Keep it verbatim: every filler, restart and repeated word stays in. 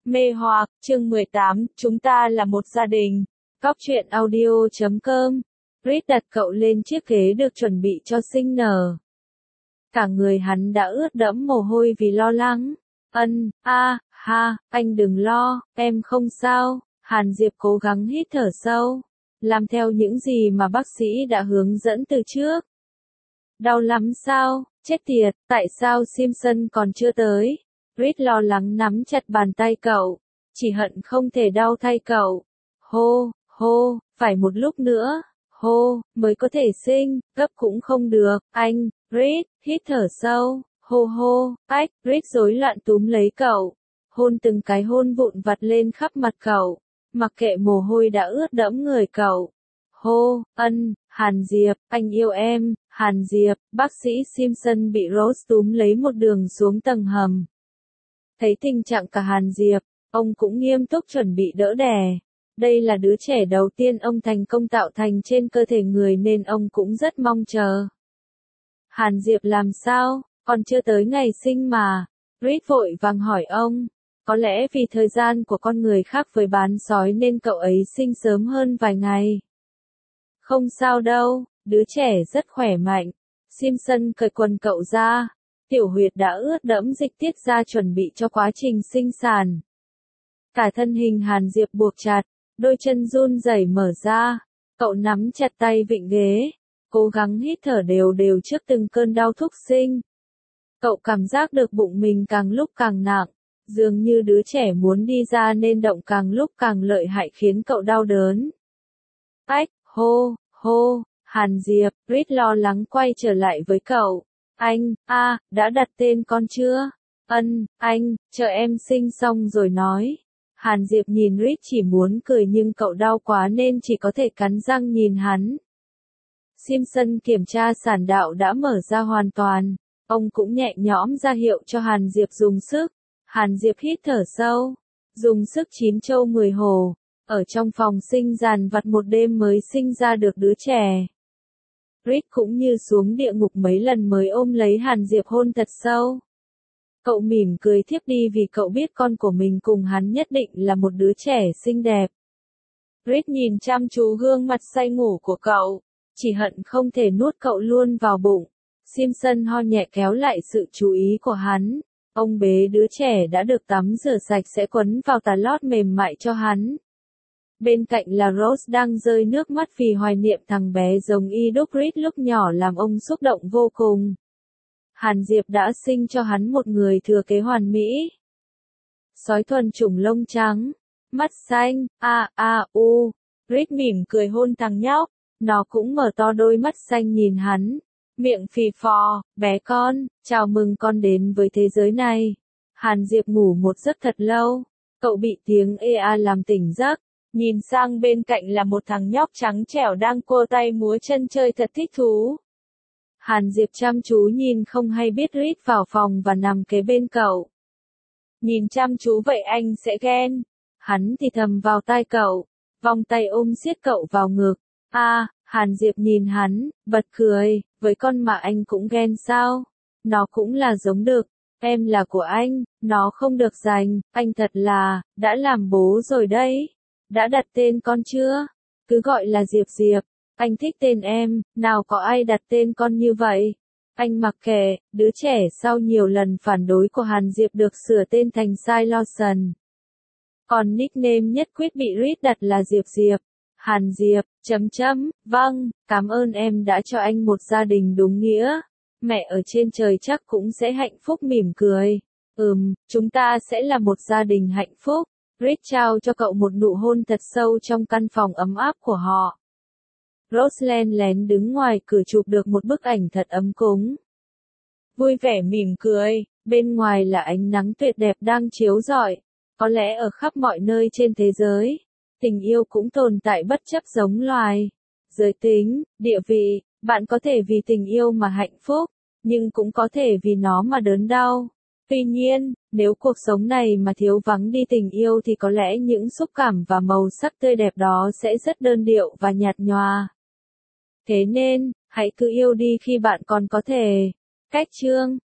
Mê hoặc, chương mười tám, chúng ta là một gia đình. Cóc truyện audio chấm com. Reed đặt cậu lên chiếc ghế được chuẩn bị cho sinh nở. Cả người hắn đã ướt đẫm mồ hôi vì lo lắng. Ân, a, ha, anh đừng lo, em không sao. Hàn Diệp cố gắng hít thở sâu, làm theo những gì mà bác sĩ đã hướng dẫn từ trước. Đau lắm sao? Chết tiệt, tại sao Simpson còn chưa tới? Reed lo lắng nắm chặt bàn tay cậu, chỉ hận không thể đau thay cậu. Hô, hô, phải một lúc nữa, hô, mới có thể sinh, gấp cũng không được, anh, Reed, hít thở sâu, hô hô, ách, Reed rối loạn túm lấy cậu, hôn từng cái hôn vụn vặt lên khắp mặt cậu, mặc kệ mồ hôi đã ướt đẫm người cậu. Hô, ân, Hàn Diệp, anh yêu em, Hàn Diệp, bác sĩ Simpson bị Rose túm lấy một đường xuống tầng hầm. Thấy tình trạng cả Hàn Diệp, ông cũng nghiêm túc chuẩn bị đỡ đẻ. Đây là đứa trẻ đầu tiên ông thành công tạo thành trên cơ thể người nên ông cũng rất mong chờ. Hàn Diệp làm sao, còn chưa tới ngày sinh mà. Reed vội vàng hỏi ông. Có lẽ vì thời gian của con người khác với bán sói nên cậu ấy sinh sớm hơn vài ngày. Không sao đâu, đứa trẻ rất khỏe mạnh. Simpson cởi quần cậu ra. Tiểu huyệt đã ướt đẫm dịch tiết ra chuẩn bị cho quá trình sinh sản. Cả thân hình Hàn Diệp buộc chặt, đôi chân run rẩy mở ra. Cậu nắm chặt tay vịn ghế, cố gắng hít thở đều đều trước từng cơn đau thúc sinh. Cậu cảm giác được bụng mình càng lúc càng nặng, dường như đứa trẻ muốn đi ra nên động càng lúc càng lợi hại khiến cậu đau đớn. Ách, hô, hô, Hàn Diệp, Reed lo lắng quay trở lại với cậu. Anh, a, à, đã đặt tên con chưa? Ân, anh, chờ em sinh xong rồi nói. Hàn Diệp nhìn Reed chỉ muốn cười nhưng cậu đau quá nên chỉ có thể cắn răng nhìn hắn. Simpson kiểm tra sản đạo đã mở ra hoàn toàn. Ông cũng nhẹ nhõm ra hiệu cho Hàn Diệp dùng sức. Hàn Diệp hít thở sâu, dùng sức chín châu mười hồ. Ở trong phòng sinh dàn vặt một đêm mới sinh ra được đứa trẻ. Reed cũng như xuống địa ngục mấy lần mới ôm lấy Hàn Diệp hôn thật sâu. Cậu mỉm cười thiếp đi vì cậu biết con của mình cùng hắn nhất định là một đứa trẻ xinh đẹp. Reed nhìn chăm chú gương mặt say ngủ của cậu, chỉ hận không thể nuốt cậu luôn vào bụng. Simpson ho nhẹ kéo lại sự chú ý của hắn. Ông bế đứa trẻ đã được tắm rửa sạch sẽ quấn vào tà lót mềm mại cho hắn. Bên cạnh là Rose đang rơi nước mắt vì hoài niệm thằng bé giống y đúc Reed lúc nhỏ làm ông xúc động vô cùng. Hàn Diệp đã sinh cho hắn một người thừa kế hoàn mỹ. Sói thuần chủng lông trắng, mắt xanh, a a u. Reed mỉm cười hôn thằng nhóc, nó cũng mở to đôi mắt xanh nhìn hắn, miệng phì phò, bé con, chào mừng con đến với thế giới này. Hàn Diệp ngủ một giấc thật lâu, cậu bị tiếng ê a làm tỉnh giấc. Nhìn sang bên cạnh là một thằng nhóc trắng trẻo đang cua tay múa chân chơi thật thích thú. Hàn Diệp chăm chú nhìn không hay biết Reed vào phòng và nằm kế bên cậu. Nhìn chăm chú vậy anh sẽ ghen. Hắn thì thầm vào tai cậu, vòng tay ôm siết cậu vào ngực. A, à, Hàn Diệp nhìn hắn, bật cười, với con mà anh cũng ghen sao? Nó cũng là giống đực, em là của anh, nó không được giành, anh thật là, đã làm bố rồi đấy. Đã đặt tên con chưa? Cứ gọi là Diệp Diệp. Anh thích tên em, nào có ai đặt tên con như vậy? Anh mặc kệ, đứa trẻ sau nhiều lần phản đối của Hàn Diệp được sửa tên thành Sai Lawson. Còn nickname nhất quyết bị Reed đặt là Diệp Diệp. Hàn Diệp, chấm chấm, vâng, cảm ơn em đã cho anh một gia đình đúng nghĩa. Mẹ ở trên trời chắc cũng sẽ hạnh phúc mỉm cười. Ừm, chúng ta sẽ là một gia đình hạnh phúc. Reed trao cho cậu một nụ hôn thật sâu trong căn phòng ấm áp của họ. Rose len lén đứng ngoài cửa chụp được một bức ảnh thật ấm cúng. Vui vẻ mỉm cười, bên ngoài là ánh nắng tuyệt đẹp đang chiếu rọi. Có lẽ ở khắp mọi nơi trên thế giới, tình yêu cũng tồn tại bất chấp giống loài, giới tính, địa vị. Bạn có thể vì tình yêu mà hạnh phúc, nhưng cũng có thể vì nó mà đớn đau. Tuy nhiên, nếu cuộc sống này mà thiếu vắng đi tình yêu thì có lẽ những xúc cảm và màu sắc tươi đẹp đó sẽ rất đơn điệu và nhạt nhòa. Thế nên, hãy cứ yêu đi khi bạn còn có thể. Cách chương